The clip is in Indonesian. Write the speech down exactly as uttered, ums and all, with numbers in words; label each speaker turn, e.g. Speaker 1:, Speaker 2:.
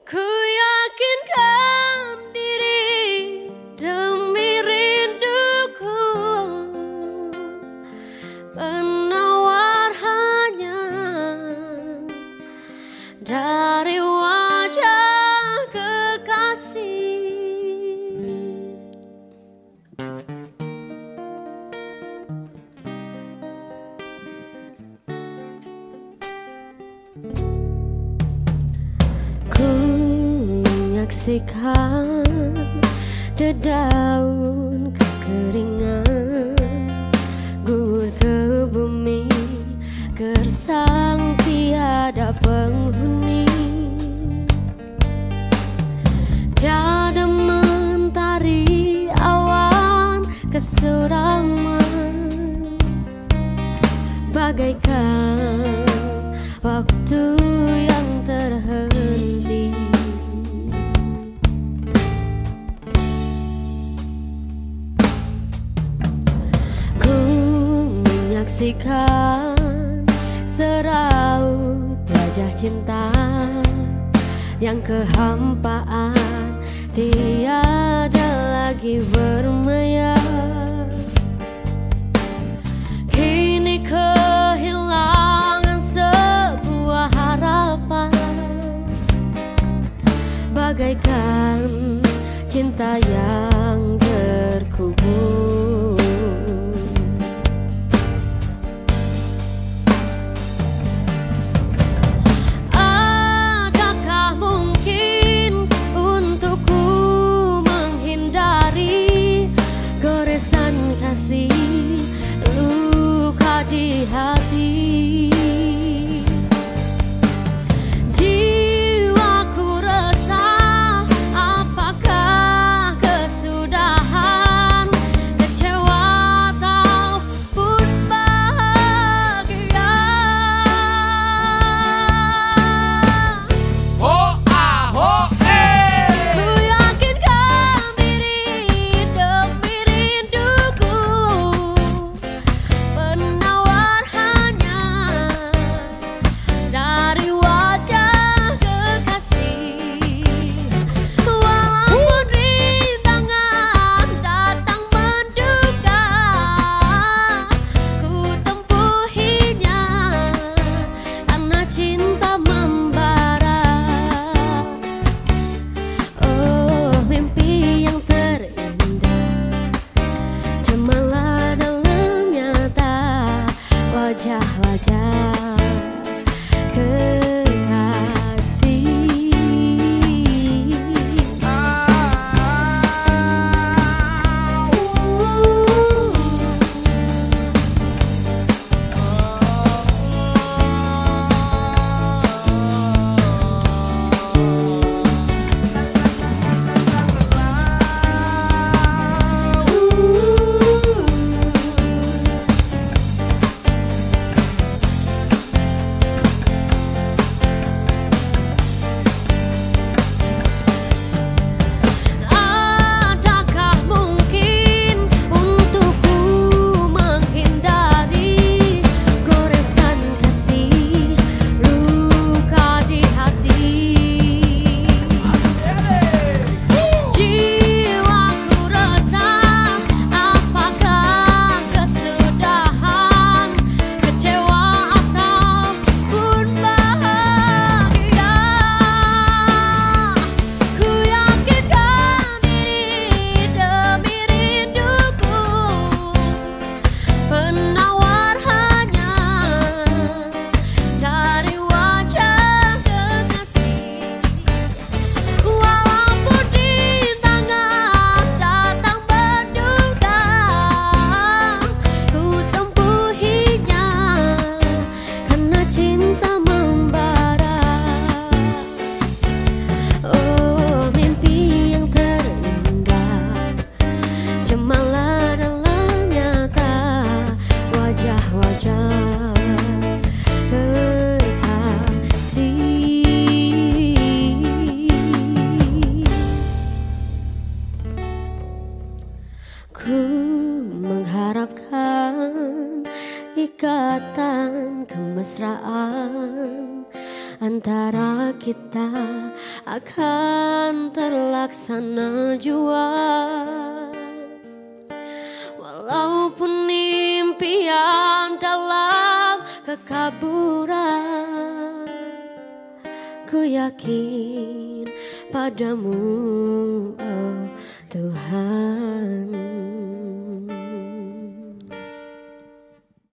Speaker 1: Ku yakinkan diri demi rinduku, penawar hanya dari wajah kekasih. Ku menyaksikan dedaun kekeringan gugur ke bumi, gersang tiada penghuni. Tiada mentari awan kesuraman, bagaikan waktu yang terhenti. Ku menyaksikan seraut wajah cinta yang kehampaan tiada lagi bermaya. Kini kehilangan sebuah harapan, bagaikan cinta yang terkubur. Adakah mungkin untukku menghindari goresan kasih, luka di hati? Jiwaku resah, apakah kesudahan? Kecewa ataupun bahagia?
Speaker 2: Ho ah ho eh.
Speaker 1: Ku yakinkan diri demi rinduku, penawar hanya dari wajah kekasih. Walaupun rintangan datang menduga, ku tempuhinya karena cinta membara. Oh, mimpi yang terindah cemalah dalam nyata wajah-wajah kekasih. Adakah mungkin untukku menghindari goresan kasih, luka di hati? Jiwaku resah, apakah kesudahan? Kecewa ataupun bahagia? Ku yakinkan diri demi rinduku, penawar hanya dari wajah kekasih. Walaupun rintangan datang menduga, ku tempuhinya karena cinta membara. Oh, mimpi yang terindah cemalah dalam nyata wajah-wajah kekasih. Ku mengharapkan ikatan kemesraan antara kita akan terlaksana jua. Walaupun impian dalam kekaburan, ku yakin padamu, oh Tuhan.